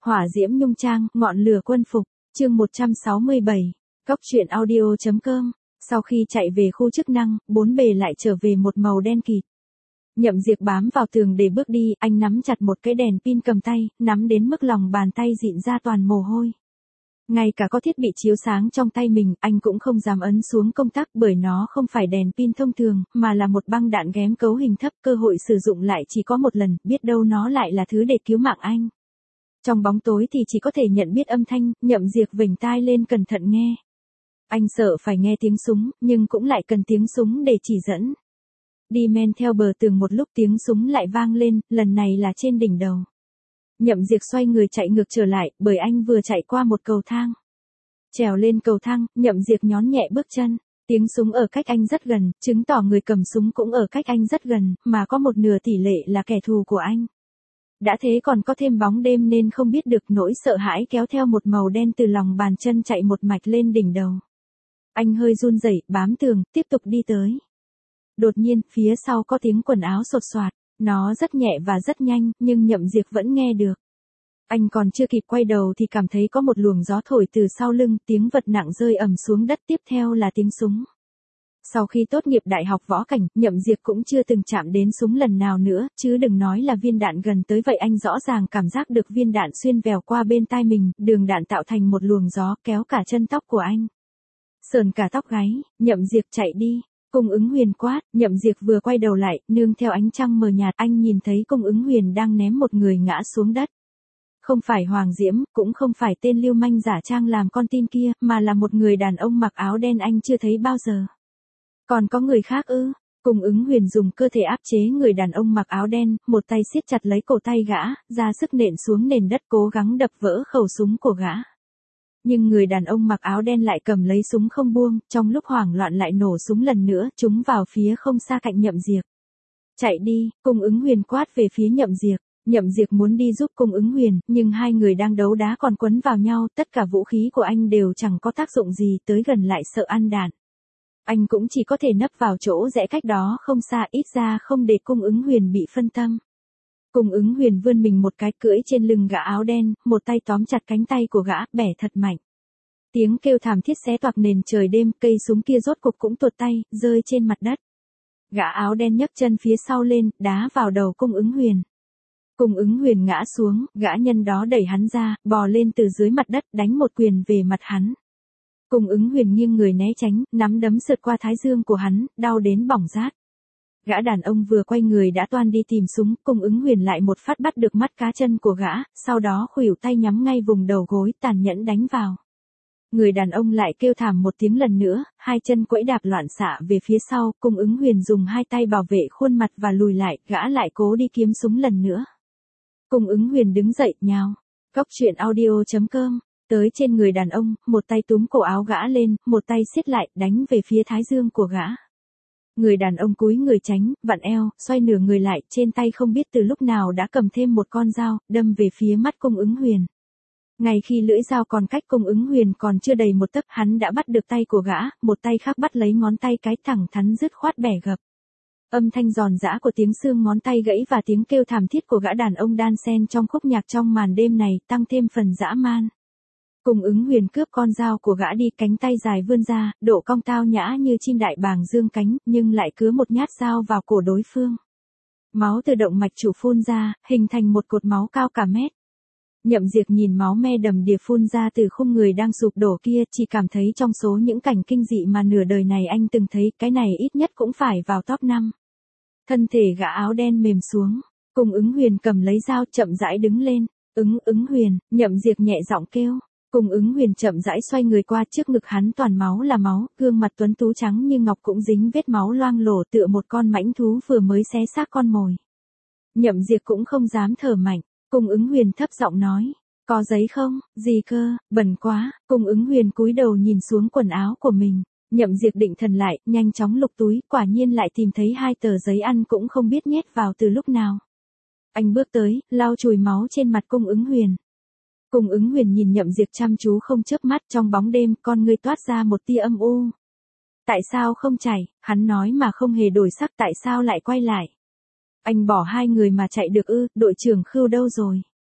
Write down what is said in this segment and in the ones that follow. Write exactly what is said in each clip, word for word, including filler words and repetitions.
Hỏa diễm nhung trang, ngọn lửa quân phục, chương một trăm sáu mươi bảy, Cóc truyện audio.com. Sau khi chạy về khu chức năng, bốn bề lại trở về một màu đen kịt. Nhậm Diệp bám vào tường để bước đi, anh nắm chặt một cái đèn pin cầm tay, nắm đến mức lòng bàn tay dịn ra toàn mồ hôi. Ngay cả có thiết bị chiếu sáng trong tay mình, anh cũng không dám ấn xuống công tắc bởi nó không phải đèn pin thông thường, mà là một băng đạn ghém cấu hình thấp, cơ hội sử dụng lại chỉ có một lần, biết đâu nó lại là thứ để cứu mạng anh. Trong bóng tối thì chỉ có thể nhận biết âm thanh, Nhậm Diệp vểnh tai lên cẩn thận nghe. Anh sợ phải nghe tiếng súng, nhưng cũng lại cần tiếng súng để chỉ dẫn. Đi men theo bờ tường một lúc tiếng súng lại vang lên, lần này là trên đỉnh đầu. Nhậm Diệp xoay người chạy ngược trở lại, bởi anh vừa chạy qua một cầu thang. Trèo lên cầu thang, Nhậm Diệp nhón nhẹ bước chân. Tiếng súng ở cách anh rất gần, chứng tỏ người cầm súng cũng ở cách anh rất gần, mà có một nửa tỷ lệ là kẻ thù của anh. Đã thế còn có thêm bóng đêm nên không biết được, nỗi sợ hãi kéo theo một màu đen từ lòng bàn chân chạy một mạch lên đỉnh đầu. Anh hơi run rẩy, bám tường, tiếp tục đi tới. Đột nhiên, phía sau có tiếng quần áo sột soạt. Nó rất nhẹ và rất nhanh, nhưng Nhậm Diệp vẫn nghe được. Anh còn chưa kịp quay đầu thì cảm thấy có một luồng gió thổi từ sau lưng, tiếng vật nặng rơi ầm xuống đất, tiếp theo là tiếng súng. Sau khi tốt nghiệp đại học võ cảnh, Nhậm Diệp cũng chưa từng chạm đến súng lần nào nữa, chứ đừng nói là viên đạn gần tới vậy. Anh rõ ràng cảm giác được viên đạn xuyên vèo qua bên tai mình, đường đạn tạo thành một luồng gió kéo cả chân tóc của anh. Sờn cả tóc gáy, Nhậm Diệp chạy đi. Cung Ứng Huyền quát, Nhậm Diệp vừa quay đầu lại, nương theo ánh trăng mờ nhạt, anh nhìn thấy Cung Ứng Huyền đang ném một người ngã xuống đất. Không phải Hoàng Diễm, cũng không phải tên lưu manh giả trang làm con tin kia, mà là một người đàn ông mặc áo đen anh chưa thấy bao giờ. Còn có người khác ư? Cung Ứng Huyền dùng cơ thể áp chế người đàn ông mặc áo đen, một tay siết chặt lấy cổ tay gã, ra sức nện xuống nền đất cố gắng đập vỡ khẩu súng của gã. Nhưng người đàn ông mặc áo đen lại cầm lấy súng không buông, trong lúc hoảng loạn lại nổ súng lần nữa, trúng vào phía không xa cạnh Nhậm Diệp. Chạy đi, Cung Ứng Huyền quát về phía Nhậm Diệp. Nhậm Diệp muốn đi giúp Cung Ứng Huyền, nhưng hai người đang đấu đá còn quấn vào nhau, tất cả vũ khí của anh đều chẳng có tác dụng gì, tới gần lại sợ ăn đạn. Anh cũng chỉ có thể nấp vào chỗ rẽ cách đó không xa, ít ra không để Cung Ứng Huyền bị phân tâm. Cung Ứng Huyền vươn mình một cái, cưỡi trên lưng gã áo đen, một tay tóm chặt cánh tay của gã, bẻ thật mạnh. Tiếng kêu thảm thiết xé toạc nền trời đêm, cây súng kia rốt cục cũng tuột tay, rơi trên mặt đất. Gã áo đen nhấc chân phía sau lên, đá vào đầu Cung Ứng Huyền. Cung Ứng Huyền ngã xuống, gã nhân đó đẩy hắn ra, bò lên từ dưới mặt đất, đánh một quyền về mặt hắn. Cung Ứng Huyền nghiêng người né tránh, nắm đấm sượt qua thái dương của hắn, đau đến bỏng rát. Gã đàn ông vừa quay người đã toan đi tìm súng, Cung Ứng Huyền lại một phát bắt được mắt cá chân của gã, sau đó khuỷu tay nhắm ngay vùng đầu gối, tàn nhẫn đánh vào. Người đàn ông lại kêu thảm một tiếng lần nữa, hai chân quẫy đạp loạn xạ về phía sau, Cung Ứng Huyền dùng hai tay bảo vệ khuôn mặt và lùi lại, gã lại cố đi kiếm súng lần nữa. Cung Ứng Huyền đứng dậy, nhào. Cóc truyện audio.com. Tới trên người đàn ông, một tay túm cổ áo gã lên, một tay siết lại, đánh về phía thái dương của gã. Người đàn ông cúi người tránh, vặn eo, xoay nửa người lại, trên tay không biết từ lúc nào đã cầm thêm một con dao, đâm về phía mắt Cung Ứng Huyền. Ngay khi lưỡi dao còn cách Cung Ứng Huyền còn chưa đầy một tấc, hắn đã bắt được tay của gã, một tay khác bắt lấy ngón tay cái, thẳng thắn dứt khoát bẻ gập. Âm thanh giòn giã của tiếng xương ngón tay gãy và tiếng kêu thảm thiết của gã đàn ông đan xen trong khúc nhạc trong màn đêm này, tăng thêm phần dã man. Cung Ứng Huyền cướp con dao của gã đi, cánh tay dài vươn ra, độ cong tao nhã như chim đại bàng dương cánh, nhưng lại cứa một nhát dao vào cổ đối phương. Máu từ động mạch chủ phun ra, hình thành một cột máu cao cả mét. Nhậm Diệp nhìn máu me đầm đìa phun ra từ khung người đang sụp đổ kia, chỉ cảm thấy trong số những cảnh kinh dị mà nửa đời này anh từng thấy, cái này ít nhất cũng phải vào top năm. Thân thể gã áo đen mềm xuống, Cung Ứng Huyền cầm lấy dao chậm rãi đứng lên. Ứng Ứng Huyền, Nhậm Diệp nhẹ giọng kêu. Cung Ứng Huyền chậm rãi xoay người qua, trước ngực hắn toàn máu là máu, gương mặt tuấn tú trắng như ngọc cũng dính vết máu loang lổ, tựa một con mãnh thú vừa mới xé xác con mồi. Nhậm Diệp cũng không dám thở mạnh. Cung Ứng Huyền thấp giọng nói, có giấy không? Gì cơ, bẩn quá. Cung Ứng Huyền cúi đầu nhìn xuống quần áo của mình. Nhậm Diệp định thần lại, nhanh chóng lục túi, quả nhiên lại tìm thấy hai tờ giấy ăn cũng không biết nhét vào từ lúc nào. Anh bước tới, lau chùi máu trên mặt Cung Ứng Huyền. Cung Ứng Huyền nhìn Nhậm Diệp chăm chú không chớp mắt, trong bóng đêm, con ngươi toát ra một tia âm u. Tại sao không chạy? Hắn nói mà không hề đổi sắc, tại sao lại quay lại? Anh bỏ hai người mà chạy được ư? Đội trưởng Khưu đâu rồi?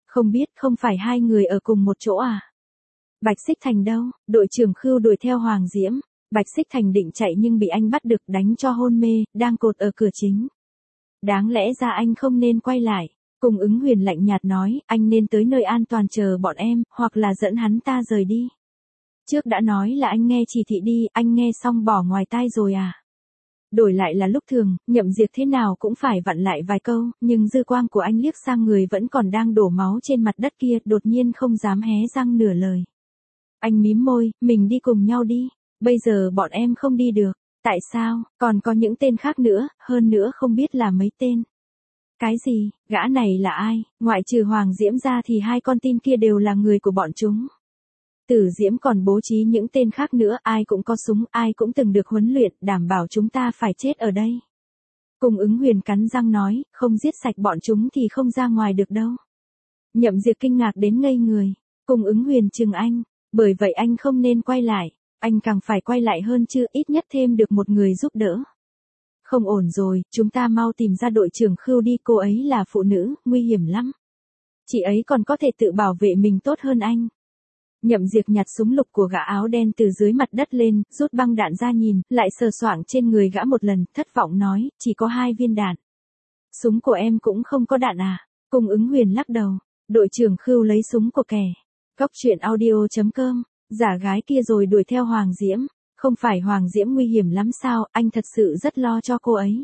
Không biết, không phải hai người ở cùng một chỗ à? Bạch Xích Thành đâu? Đội trưởng Khưu đuổi theo Hoàng Diễm. Bạch Xích Thành định chạy nhưng bị anh bắt được, đánh cho hôn mê, đang cột ở cửa chính. Đáng lẽ ra anh không nên quay lại. Cung Ứng Huyền lạnh nhạt nói, anh nên tới nơi an toàn chờ bọn em, hoặc là dẫn hắn ta rời đi. Trước đã nói là anh nghe chỉ thị đi, anh nghe xong bỏ ngoài tai rồi à? Đổi lại là lúc thường, Nhậm Diệt thế nào cũng phải vặn lại vài câu, nhưng dư quang của anh liếc sang người vẫn còn đang đổ máu trên mặt đất kia, đột nhiên không dám hé răng nửa lời. Anh mím môi, mình đi cùng nhau đi, bây giờ bọn em không đi được, tại sao, còn có những tên khác nữa, hơn nữa không biết là mấy tên. Cái gì, gã này là ai, ngoại trừ Hoàng Diễm ra thì hai con tin kia đều là người của bọn chúng. Tử Diễm còn bố trí những tên khác nữa, ai cũng có súng, ai cũng từng được huấn luyện, đảm bảo chúng ta phải chết ở đây. Cung Ứng Huyền cắn răng nói, không giết sạch bọn chúng thì không ra ngoài được đâu. Nhậm Diệt kinh ngạc đến ngây người. Cung Ứng Huyền chừng anh, bởi vậy anh không nên quay lại, anh càng phải quay lại hơn chứ, ít nhất thêm được một người giúp đỡ. Không ổn rồi, chúng ta mau tìm ra đội trưởng Khưu đi, cô ấy là phụ nữ, nguy hiểm lắm. Chị ấy còn có thể tự bảo vệ mình tốt hơn anh. Nhậm Diệt nhặt súng lục của gã áo đen từ dưới mặt đất lên, rút băng đạn ra nhìn, lại sờ soạng trên người gã một lần, thất vọng nói, chỉ có hai viên đạn. Súng của em cũng không có đạn à? Cung Ứng Huyền lắc đầu. Đội trưởng Khưu lấy súng của kẻ. Cóc truyện audio chấm com, giả gái kia rồi đuổi theo Hoàng Diễm. Không phải Hoàng Diễm nguy hiểm lắm sao, anh thật sự rất lo cho cô ấy.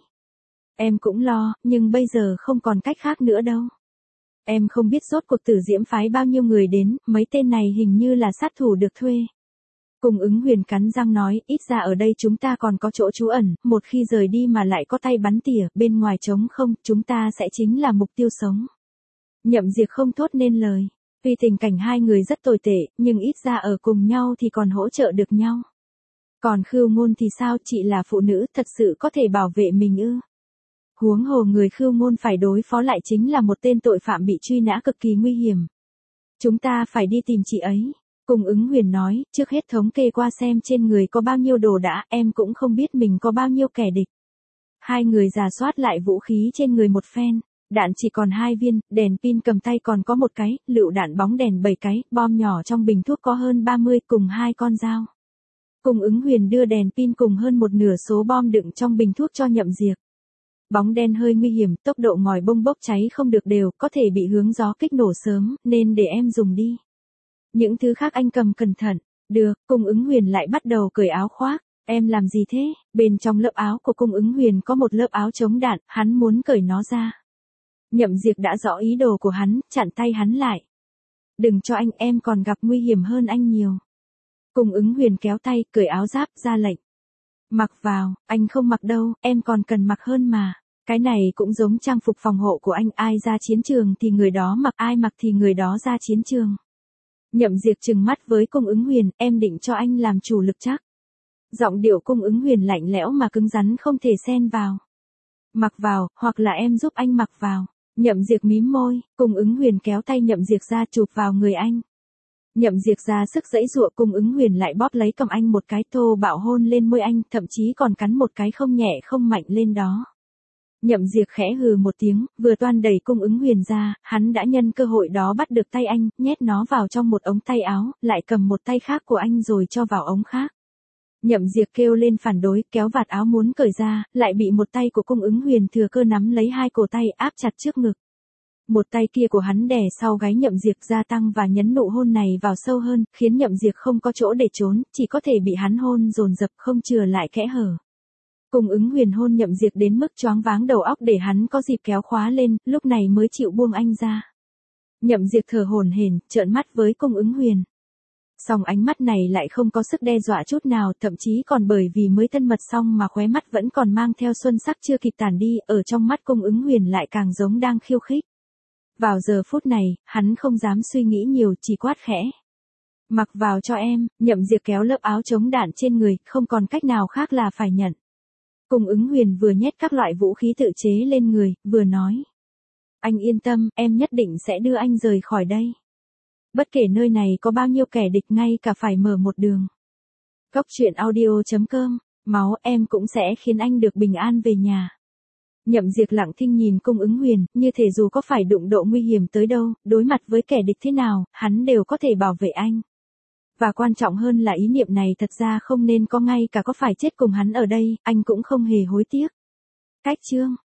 Em cũng lo, nhưng bây giờ không còn cách khác nữa đâu. Em không biết rốt cuộc Tử Diễm phái bao nhiêu người đến, mấy tên này hình như là sát thủ được thuê. Cung Ứng Huyền cắn răng nói, ít ra ở đây chúng ta còn có chỗ trú ẩn, một khi rời đi mà lại có tay bắn tỉa, bên ngoài trống không, chúng ta sẽ chính là mục tiêu sống. Nhậm Diệt không thốt nên lời. Tuy tình cảnh hai người rất tồi tệ, nhưng ít ra ở cùng nhau thì còn hỗ trợ được nhau. Còn Khưu Ngôn thì sao, chị là phụ nữ, thật sự có thể bảo vệ mình ư? Huống hồ người Khưu Ngôn phải đối phó lại chính là một tên tội phạm bị truy nã cực kỳ nguy hiểm. Chúng ta phải đi tìm chị ấy. Cung Ứng Huyền nói, trước hết thống kê qua xem trên người có bao nhiêu đồ đã, em cũng không biết mình có bao nhiêu kẻ địch. Hai người rà soát lại vũ khí trên người một phen, đạn chỉ còn hai viên, đèn pin cầm tay còn có một cái, lựu đạn bóng đèn bảy cái, bom nhỏ trong bình thuốc có hơn ba mươi cùng hai con dao. Cung Ứng Huyền đưa đèn pin cùng hơn một nửa số bom đựng trong bình thuốc cho Nhậm Diệt. Bóng đen hơi nguy hiểm, tốc độ ngòi bông bốc cháy không được đều, có thể bị hướng gió kích nổ sớm, nên để em dùng đi. Những thứ khác anh cầm cẩn thận. Được, Cung Ứng Huyền lại bắt đầu cởi áo khoác. Em làm gì thế? Bên trong lớp áo của Cung Ứng Huyền có một lớp áo chống đạn, hắn muốn cởi nó ra. Nhậm Diệt đã rõ ý đồ của hắn, chặn tay hắn lại. Đừng cho anh, em còn gặp nguy hiểm hơn anh nhiều. Cung Ứng Huyền kéo tay, cởi áo giáp, ra lệnh. Mặc vào, anh không mặc đâu, em còn cần mặc hơn mà. Cái này cũng giống trang phục phòng hộ của anh, ai ra chiến trường thì người đó mặc, ai mặc thì người đó ra chiến trường. Nhậm Diệt trừng mắt với Cung Ứng Huyền, em định cho anh làm chủ lực chắc. Giọng điệu Cung Ứng Huyền lạnh lẽo mà cứng rắn không thể xen vào. Mặc vào, hoặc là em giúp anh mặc vào. Nhậm Diệt mím môi, Cung Ứng Huyền kéo tay Nhậm Diệt ra chụp vào người anh. Nhậm Diệt ra sức giãy giụa, Cung Ứng Huyền lại bóp lấy cầm anh một cái, thô bạo hôn lên môi anh, thậm chí còn cắn một cái không nhẹ không mạnh lên đó. Nhậm Diệt khẽ hừ một tiếng, vừa toan đẩy Cung Ứng Huyền ra, hắn đã nhân cơ hội đó bắt được tay anh, nhét nó vào trong một ống tay áo, lại cầm một tay khác của anh rồi cho vào ống khác. Nhậm Diệt kêu lên phản đối, kéo vạt áo muốn cởi ra, lại bị một tay của Cung Ứng Huyền thừa cơ nắm lấy hai cổ tay áp chặt trước ngực. Một tay kia của hắn đè sau gáy Nhậm Diệt gia tăng và nhấn nụ hôn này vào sâu hơn, khiến Nhậm Diệt không có chỗ để trốn, chỉ có thể bị hắn hôn dồn dập không chừa lại kẽ hở. Cung Ứng Huyền hôn Nhậm Diệt đến mức choáng váng đầu óc để hắn có dịp kéo khóa lên, lúc này mới chịu buông anh ra. Nhậm Diệt thở hổn hển, trợn mắt với Cung Ứng Huyền. Song ánh mắt này lại không có sức đe dọa chút nào, thậm chí còn bởi vì mới thân mật xong mà khóe mắt vẫn còn mang theo xuân sắc chưa kịp tàn đi, ở trong mắt Cung Ứng Huyền lại càng giống đang khiêu khích. Vào giờ phút này, hắn không dám suy nghĩ nhiều, chỉ quát khẽ. Mặc vào cho em. Nhậm Diệt kéo lớp áo chống đạn trên người, không còn cách nào khác là phải nhận. Cung Ứng Huyền vừa nhét các loại vũ khí tự chế lên người, vừa nói. Anh yên tâm, em nhất định sẽ đưa anh rời khỏi đây. Bất kể nơi này có bao nhiêu kẻ địch, ngay cả phải mở một đường. Cóc truyện audio chấm com, máu em cũng sẽ khiến anh được bình an về nhà. Nhậm Diệt lặng thinh nhìn Cung Ứng Huyền, như thể dù có phải đụng độ nguy hiểm tới đâu, đối mặt với kẻ địch thế nào, hắn đều có thể bảo vệ anh. Và quan trọng hơn là ý niệm này thật ra không nên có, ngay cả có phải chết cùng hắn ở đây, anh cũng không hề hối tiếc. Cách chương